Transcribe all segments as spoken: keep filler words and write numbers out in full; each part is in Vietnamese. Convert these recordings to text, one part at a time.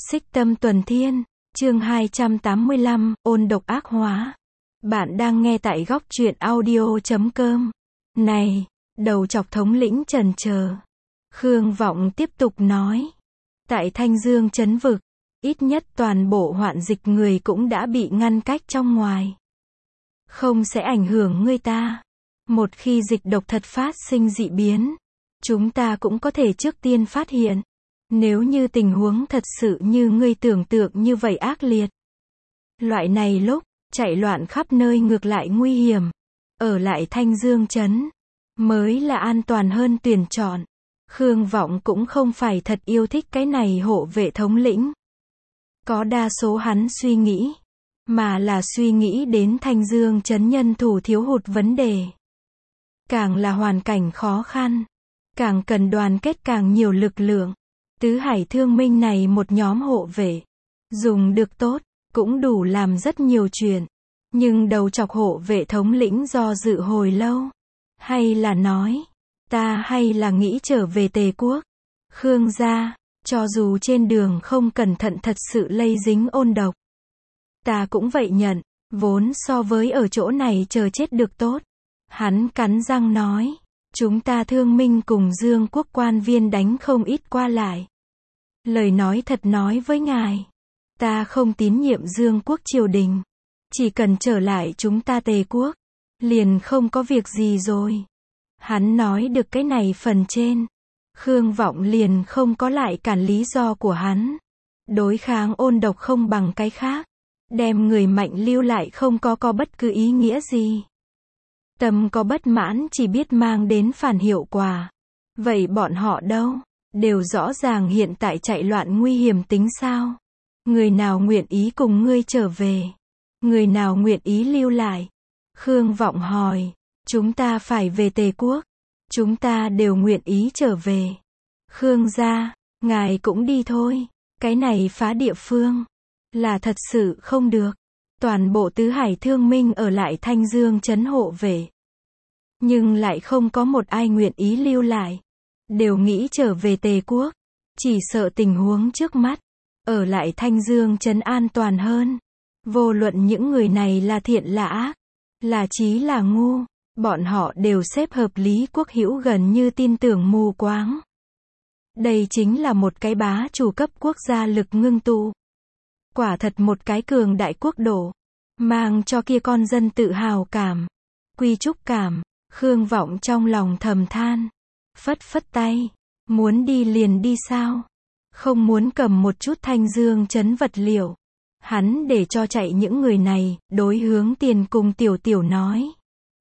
Xích Tâm Tuần Thiên, chương hai trăm tám mươi lăm, ôn độc ác hóa. Bạn đang nghe tại góc truyện audio chấm com. Này, đầu chọc thống lĩnh trần chờ. Khương Vọng tiếp tục nói. Tại Thanh Dương trấn vực, ít nhất toàn bộ hoạn dịch người cũng đã bị ngăn cách trong ngoài. Không sẽ ảnh hưởng ngươi ta. Một khi dịch độc thật phát sinh dị biến, chúng ta cũng có thể trước tiên phát hiện. Nếu như tình huống thật sự như ngươi tưởng tượng như vậy ác liệt. Loại này lúc, chạy loạn khắp nơi ngược lại nguy hiểm. Ở lại Thanh Dương trấn, mới là an toàn hơn tuyển chọn. Khương Vọng cũng không phải thật yêu thích cái này hộ vệ thống lĩnh. Có đa số hắn suy nghĩ, mà là suy nghĩ đến Thanh Dương trấn nhân thủ thiếu hụt vấn đề. Càng là hoàn cảnh khó khăn, càng cần đoàn kết càng nhiều lực lượng. Tứ Hải Thương Minh này một nhóm hộ vệ, dùng được tốt, cũng đủ làm rất nhiều chuyện. Nhưng đầu chọc hộ vệ thống lĩnh do dự hồi lâu. Hay là nói, ta hay là nghĩ trở về Tề quốc. Khương gia, cho dù trên đường không cẩn thận thật sự lây dính ôn độc. Ta cũng vậy nhận, vốn so với ở chỗ này chờ chết được tốt. Hắn cắn răng nói, chúng ta Thương Minh cùng Dương quốc quan viên đánh không ít qua lại. Lời nói thật nói với ngài, ta không tín nhiệm Dương quốc triều đình. Chỉ cần trở lại chúng ta Tề quốc, liền không có việc gì rồi. Hắn nói được cái này phần trên, Khương Vọng liền không có lại cản lý do của hắn. Đối kháng ôn độc không bằng cái khác, đem người mạnh lưu lại không có có bất cứ ý nghĩa gì. Tâm có bất mãn chỉ biết mang đến phản hiệu quả. Vậy bọn họ đâu? Đều rõ ràng hiện tại chạy loạn nguy hiểm tính sao? Người nào nguyện ý cùng ngươi trở về? Người nào nguyện ý lưu lại? Khương Vọng hỏi. Chúng ta phải về Tề quốc. Chúng ta đều nguyện ý trở về. Khương gia, ngài cũng đi thôi. Cái này phá địa phương, là thật sự không được. Toàn bộ Tứ Hải Thương Minh ở lại Thanh Dương trấn hộ vệ. Nhưng lại không có một ai nguyện ý lưu lại. Đều nghĩ trở về Tề quốc. Chỉ sợ tình huống trước mắt, ở lại Thanh Dương trấn an toàn hơn. Vô luận những người này là thiện là ác, là trí là ngu, bọn họ đều xếp hợp Lý Quốc Hữu gần như tin tưởng mù quáng. Đây chính là một cái bá chủ cấp quốc gia lực ngưng tụ. Quả thật một cái cường đại quốc độ, mang cho kia con dân tự hào cảm, quy trúc cảm. Khương Vọng trong lòng thầm than, phất phất tay, muốn đi liền đi sao? Không muốn cầm một chút Thanh Dương trấn vật liệu. Hắn để cho chạy những người này, đối hướng Tiền cùng Tiểu Tiểu nói.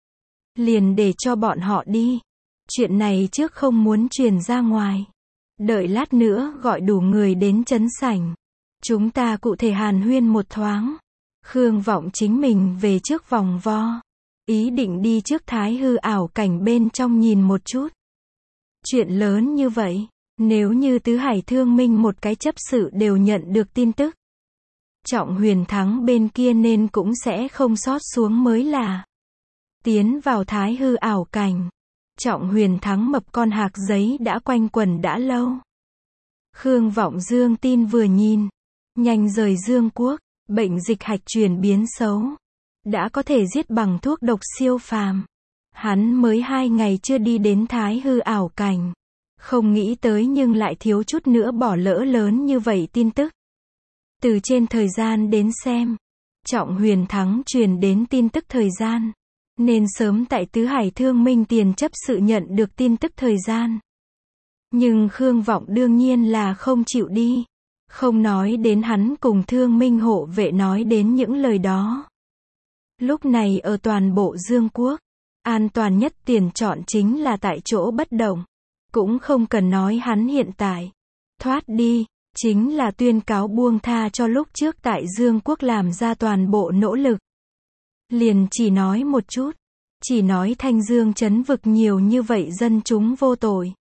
Liền để cho bọn họ đi. Chuyện này trước không muốn truyền ra ngoài. Đợi lát nữa gọi đủ người đến trấn sảnh. Chúng ta cụ thể hàn huyên một thoáng. Khương Vọng chính mình về trước vòng vo. Ý định đi trước Thái Hư ảo cảnh bên trong nhìn một chút. Chuyện lớn như vậy, nếu như Tứ Hải Thương Minh một cái chấp sự đều nhận được tin tức. Trọng Huyền Thắng bên kia nên cũng sẽ không sót xuống mới là. Tiến vào Thái Hư ảo cảnh. Trọng Huyền Thắng mập con hạc giấy đã quanh quẩn đã lâu. Khương Vọng dương tin vừa nhìn. Nhanh rời Dương quốc, bệnh dịch hạch chuyển biến xấu. Đã có thể giết bằng thuốc độc siêu phàm. Hắn mới hai ngày chưa đi đến Thái Hư ảo cảnh. Không nghĩ tới nhưng lại thiếu chút nữa bỏ lỡ lớn như vậy tin tức. Từ trên thời gian đến xem, Trọng Huyền Thắng truyền đến tin tức thời gian. Nên sớm tại Tứ Hải Thương Minh tiền chấp sự nhận được tin tức thời gian. Nhưng Khương Vọng đương nhiên là không chịu đi. Không nói đến hắn cùng Thương Minh hộ vệ nói đến những lời đó. Lúc này ở toàn bộ Dương quốc, an toàn nhất tiền chọn chính là tại chỗ bất động. Cũng không cần nói hắn hiện tại thoát đi, chính là tuyên cáo buông tha cho lúc trước tại Dương quốc làm ra toàn bộ nỗ lực. Liền chỉ nói một chút, chỉ nói Thanh Dương trấn vực nhiều như vậy dân chúng vô tội.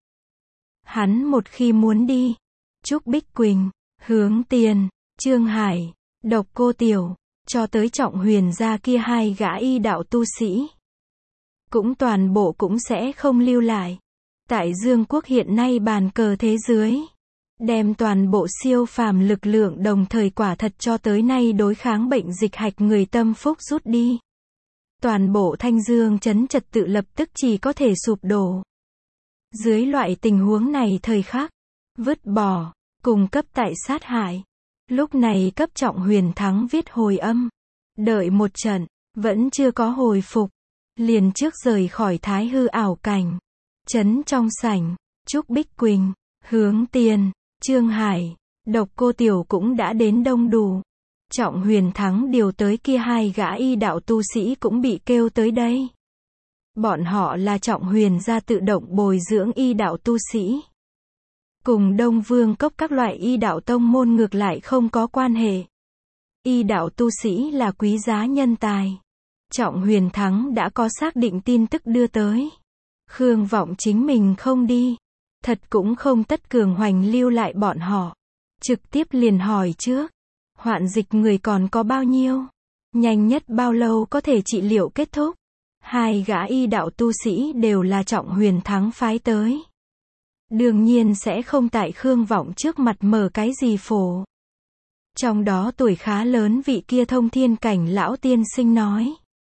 Hắn một khi muốn đi, Trúc Bích Quỳnh, Hướng Tiền, Trương Hải, Độc Cô Tiểu, cho tới Trọng Huyền gia kia hai gã y đạo tu sĩ, cũng toàn bộ cũng sẽ không lưu lại. Tại Dương quốc hiện nay bàn cờ thế dưới, đem toàn bộ siêu phàm lực lượng đồng thời quả thật cho tới nay đối kháng bệnh dịch hạch người tâm phúc rút đi. Toàn bộ Thanh Dương trấn trật tự lập tức chỉ có thể sụp đổ. Dưới loại tình huống này thời khắc, vứt bỏ, cùng cấp tại sát hại. Lúc này cấp Trọng Huyền Thắng viết hồi âm. Đợi một trận, vẫn chưa có hồi phục. Liền trước rời khỏi thái hư ảo cảnh. Trấn trong sảnh, Trúc Bích Quỳnh, Hướng Tiên, Trương Hải, Độc Cô Tiểu cũng đã đến đông đủ. Trọng Huyền Thắng điều tới kia hai gã y đạo tu sĩ cũng bị kêu tới đây. Bọn họ là Trọng Huyền gia tự động bồi dưỡng y đạo tu sĩ. Cùng Đông Vương Cốc các loại y đạo tông môn ngược lại không có quan hệ. Y đạo tu sĩ là quý giá nhân tài. Trọng Huyền Thắng đã có xác định tin tức đưa tới. Khương Vọng chính mình không đi. Thật cũng không tất cường hoành lưu lại bọn họ. Trực tiếp liền hỏi trước. Hoạn dịch người còn có bao nhiêu? Nhanh nhất bao lâu có thể trị liệu kết thúc? Hai gã y đạo tu sĩ đều là Trọng Huyền Thắng phái tới. Đương nhiên sẽ không tại Khương Vọng trước mặt mở cái gì phổ. Trong đó tuổi khá lớn vị kia thông thiên cảnh lão tiên sinh nói.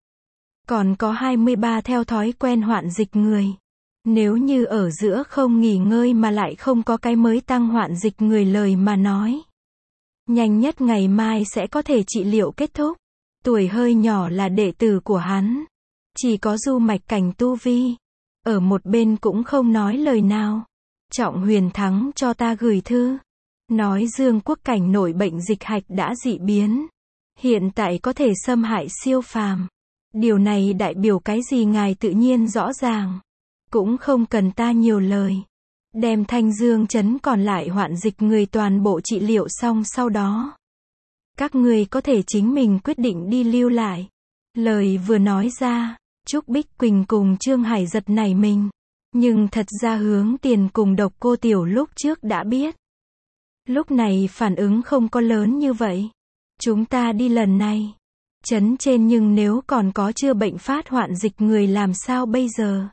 Còn có hai mươi ba theo thói quen hoạn dịch người. Nếu như ở giữa không nghỉ ngơi mà lại không có cái mới tăng hoạn dịch người lời mà nói. Nhanh nhất ngày mai sẽ có thể trị liệu kết thúc. Tuổi hơi nhỏ là đệ tử của hắn. Chỉ có du mạch cảnh tu vi. Ở một bên cũng không nói lời nào. Trọng Huyền Thắng cho ta gửi thư. Nói Dương Quốc cảnh nổi bệnh dịch hạch đã dị biến. Hiện tại có thể xâm hại siêu phàm. Điều này đại biểu cái gì ngài tự nhiên rõ ràng. Cũng không cần ta nhiều lời. Đem Thanh Dương trấn còn lại hoạn dịch người toàn bộ trị liệu xong sau đó. Các người có thể chính mình quyết định đi lưu lại. Lời vừa nói ra, Trúc Bích Quỳnh cùng Trương Hải giật nảy mình. Nhưng thật ra Hướng Tiền cùng Độc Cô Tiểu lúc trước đã biết. Lúc này phản ứng không có lớn như vậy. Chúng ta đi lần này. Trấn trên nhưng nếu còn có chưa bệnh phát hoạn dịch người làm sao bây giờ?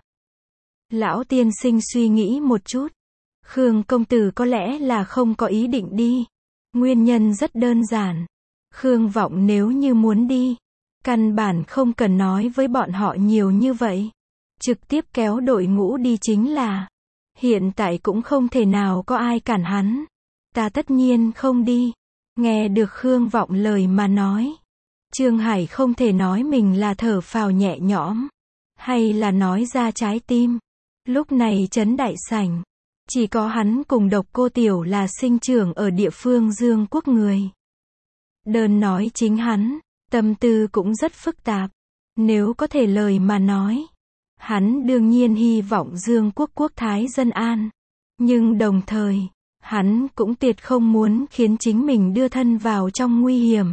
Lão tiên sinh suy nghĩ một chút. Khương công tử có lẽ là không có ý định đi. Nguyên nhân rất đơn giản. Khương Vọng nếu như muốn đi. Căn bản không cần nói với bọn họ nhiều như vậy. Trực tiếp kéo đội ngũ đi chính là. Hiện tại cũng không thể nào có ai cản hắn. Ta tất nhiên không đi. Nghe được Khương Vọng lời mà nói. Trương Hải không thể nói mình là thở phào nhẹ nhõm. Hay là nói ra trái tim. Lúc này trấn đại sảnh. Chỉ có hắn cùng Độc Cô Tiểu là sinh trưởng ở địa phương Dương Quốc người. Đơn nói chính hắn. Tâm tư cũng rất phức tạp. Nếu có thể lời mà nói. Hắn đương nhiên hy vọng Dương Quốc quốc thái dân an. Nhưng đồng thời, hắn cũng tuyệt không muốn khiến chính mình đưa thân vào trong nguy hiểm.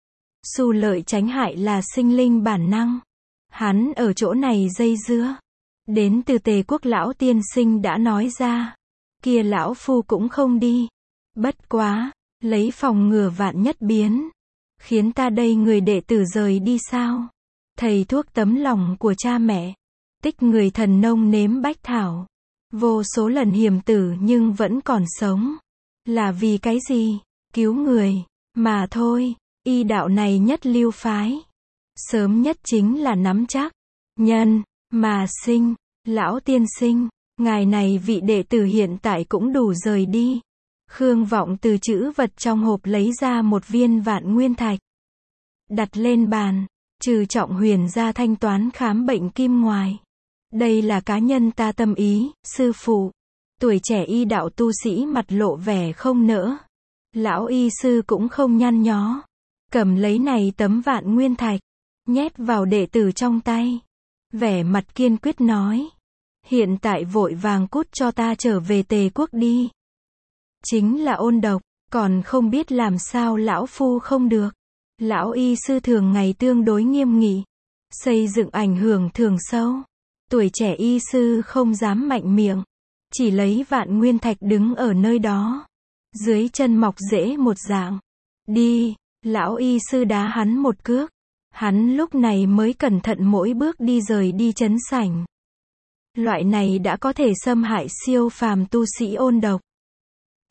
Xù lợi tránh hại là sinh linh bản năng. Hắn ở chỗ này dây dưa. Đến từ Tề Quốc lão tiên sinh đã nói ra. Kia lão phu cũng không đi. Bất quá, lấy phòng ngừa vạn nhất biến. Khiến ta đây người đệ tử rời đi sao? Thầy thuốc tấm lòng của cha mẹ. Tích người thần nông nếm bách thảo. Vô số lần hiểm tử nhưng vẫn còn sống. Là vì cái gì? Cứu người. Mà thôi. Y đạo này nhất lưu phái. Sớm nhất chính là nắm chắc. Nhân. Mà sinh. Lão tiên sinh. Ngài này vị đệ tử hiện tại cũng đủ rời đi. Khương Vọng từ chữ vật trong hộp lấy ra một viên vạn nguyên thạch. Đặt lên bàn. Trừ Trọng Huyền ra thanh toán khám bệnh kim ngoài. Đây là cá nhân ta tâm ý, sư phụ. Tuổi trẻ y đạo tu sĩ mặt lộ vẻ không nỡ. Lão y sư cũng không nhăn nhó. Cầm lấy này tấm vạn nguyên thạch. Nhét vào đệ tử trong tay. Vẻ mặt kiên quyết nói. Hiện tại vội vàng cút cho ta trở về Tề Quốc đi. Chính là ôn độc, còn không biết làm sao lão phu không được. Lão y sư thường ngày tương đối nghiêm nghị. Xây dựng ảnh hưởng thường sâu. Tuổi trẻ y sư không dám mạnh miệng. Chỉ lấy vạn nguyên thạch đứng ở nơi đó. Dưới chân mọc rễ một dạng. Đi, lão y sư đá hắn một cước. Hắn lúc này mới cẩn thận mỗi bước đi rời đi trấn sảnh. Loại này đã có thể xâm hại siêu phàm tu sĩ ôn độc.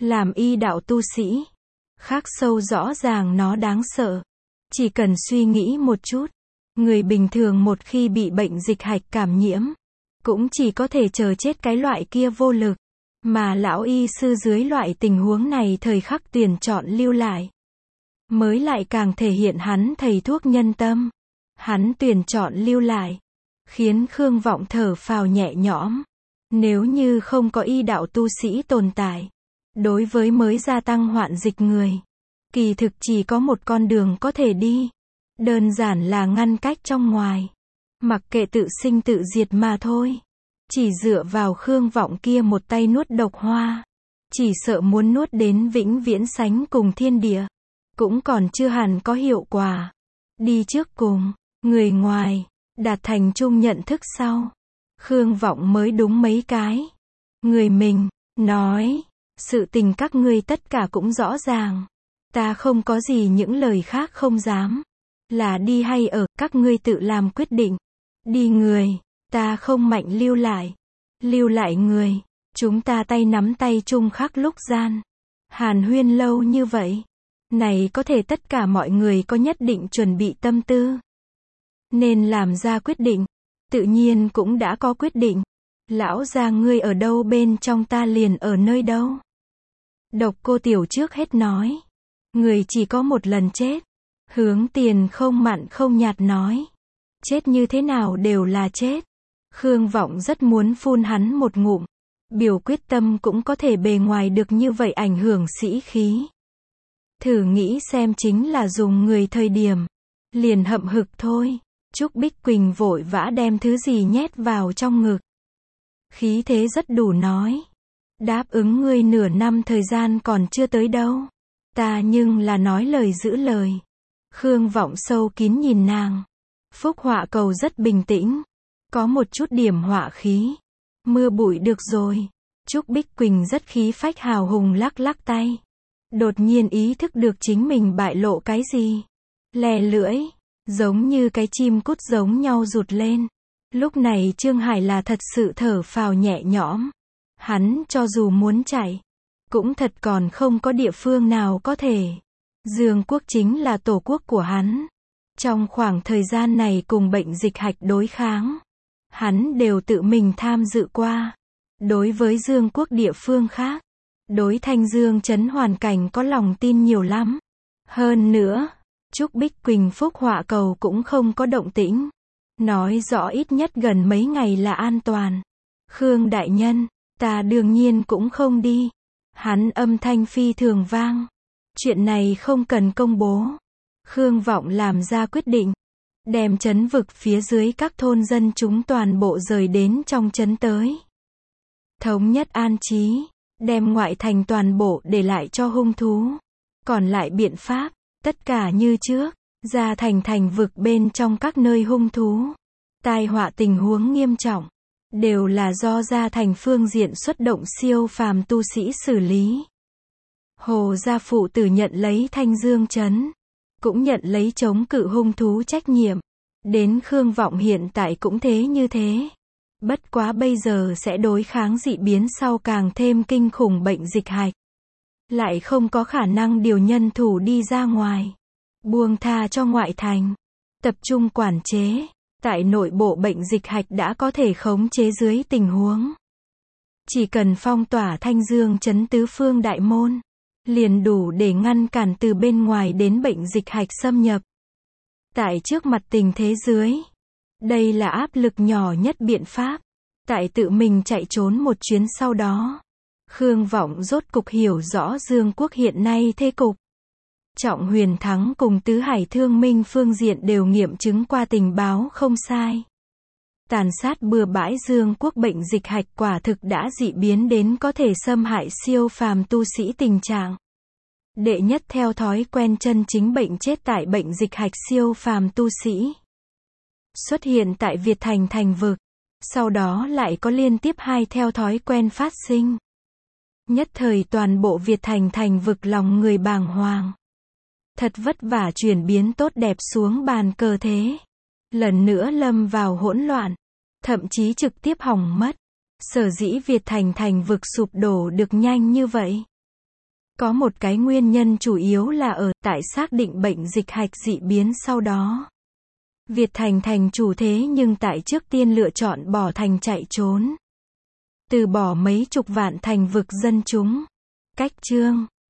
Làm y đạo tu sĩ, khắc sâu rõ ràng nó đáng sợ. Chỉ cần suy nghĩ một chút, người bình thường một khi bị bệnh dịch hạch cảm nhiễm, cũng chỉ có thể chờ chết cái loại kia vô lực. Mà lão y sư dưới loại tình huống này thời khắc tuyển chọn lưu lại, mới lại càng thể hiện hắn thầy thuốc nhân tâm. Hắn tuyển chọn lưu lại, khiến Khương Vọng thở phào nhẹ nhõm. Nếu như không có y đạo tu sĩ tồn tại, đối với mới gia tăng hoạn dịch người, kỳ thực chỉ có một con đường có thể đi. Đơn giản là ngăn cách trong ngoài. Mặc kệ tự sinh tự diệt mà thôi. Chỉ dựa vào Khương Vọng kia một tay nuốt độc hoa, chỉ sợ muốn nuốt đến vĩnh viễn sánh cùng thiên địa, cũng còn chưa hẳn có hiệu quả. Đi trước cùng, người ngoài, đạt thành chung nhận thức sau, Khương Vọng mới đúng mấy cái. Người mình, nói, sự tình các ngươi tất cả cũng rõ ràng. Ta không có gì những lời khác không dám. Là đi hay ở, các ngươi tự làm quyết định. Đi người, ta không mạnh lưu lại. Lưu lại người, chúng ta tay nắm tay chung khắc lúc gian. Hàn huyên lâu như vậy. Này có thể tất cả mọi người có nhất định chuẩn bị tâm tư. Nên làm ra quyết định. Tự nhiên cũng đã có quyết định. Lão gia ngươi ở đâu bên trong ta liền ở nơi đâu. Độc Cô Tiểu trước hết nói. Người chỉ có một lần chết. Hướng Tiền không mặn không nhạt nói. Chết như thế nào đều là chết. Khương Vọng rất muốn phun hắn một ngụm. Biểu quyết tâm cũng có thể bề ngoài được như vậy ảnh hưởng sĩ khí. Thử nghĩ xem chính là dùng người thời điểm. Liền hậm hực thôi. Trúc Bích Quỳnh vội vã đem thứ gì nhét vào trong ngực. Khí thế rất đủ nói. Đáp ứng ngươi nửa năm thời gian còn chưa tới đâu. Ta nhưng là nói lời giữ lời. Khương Vọng sâu kín nhìn nàng. Phúc Họa Cầu rất bình tĩnh. Có một chút điểm họa khí. Mưa bụi được rồi. Trúc Bích Quỳnh rất khí phách hào hùng lắc lắc tay. Đột nhiên ý thức được chính mình bại lộ cái gì. Lè lưỡi. Giống như cái chim cút giống nhau rụt lên. Lúc này Trương Hải là thật sự thở phào nhẹ nhõm. Hắn cho dù muốn chạy, cũng thật còn không có địa phương nào có thể. Dương quốc chính là tổ quốc của hắn. Trong khoảng thời gian này cùng bệnh dịch hạch đối kháng, hắn đều tự mình tham dự qua. Đối với Dương quốc địa phương khác, đối Thanh Dương trấn hoàn cảnh có lòng tin nhiều lắm. Hơn nữa, Trúc Bích Quỳnh Phúc Họa Cầu cũng không có động tĩnh. Nói rõ ít nhất gần mấy ngày là an toàn. Khương đại nhân, ta đương nhiên cũng không đi. Hắn âm thanh phi thường vang. Chuyện này không cần công bố. Khương Vọng làm ra quyết định. Đem trấn vực phía dưới các thôn dân chúng toàn bộ rời đến trong trấn tới. Thống nhất an trí. Đem ngoại thành toàn bộ để lại cho hung thú. Còn lại biện pháp, tất cả như trước. Ra thành thành vực bên trong các nơi hung thú. Tai họa tình huống nghiêm trọng. Đều là do gia thành phương diện xuất động siêu phàm tu sĩ xử lý. Hồ gia phụ tử nhận lấy Thanh Dương trấn. Cũng nhận lấy chống cự hung thú trách nhiệm. Đến Khương Vọng hiện tại cũng thế như thế. Bất quá bây giờ sẽ đối kháng dị biến sau càng thêm kinh khủng bệnh dịch hạch. Lại không có khả năng điều nhân thủ đi ra ngoài. Buông tha cho ngoại thành. Tập trung quản chế. Tại nội bộ bệnh dịch hạch đã có thể khống chế dưới tình huống. Chỉ cần phong tỏa Thanh Dương trấn tứ phương đại môn. Liền đủ để ngăn cản từ bên ngoài đến bệnh dịch hạch xâm nhập. Tại trước mặt tình thế dưới. Đây là áp lực nhỏ nhất biện pháp. Tại tự mình chạy trốn một chuyến sau đó. Khương Vọng rốt cục hiểu rõ Dương quốc hiện nay thế cục. Trọng Huyền Thắng cùng Tứ Hải Thương Minh phương diện đều nghiệm chứng qua tình báo không sai. Tàn sát bừa bãi Dương quốc bệnh dịch hạch quả thực đã dị biến đến có thể xâm hại siêu phàm tu sĩ tình trạng. Đệ nhất theo thói quen chân chính bệnh chết tại bệnh dịch hạch siêu phàm tu sĩ. Xuất hiện tại Việt Thành thành vực. Sau đó lại có liên tiếp hai theo thói quen phát sinh. Nhất thời toàn bộ Việt Thành thành vực lòng người bàng hoàng. Thật vất vả chuyển biến tốt đẹp xuống bàn cờ thế. Lần nữa lâm vào hỗn loạn. Thậm chí trực tiếp hỏng mất. Sở dĩ Việt Thành thành vực sụp đổ được nhanh như vậy. Có một cái nguyên nhân chủ yếu là ở tại xác định bệnh dịch hạch dị biến sau đó. Việt Thành thành chủ thế nhưng tại trước tiên lựa chọn bỏ thành chạy trốn. Từ bỏ mấy chục vạn thành vực dân chúng. Cách chương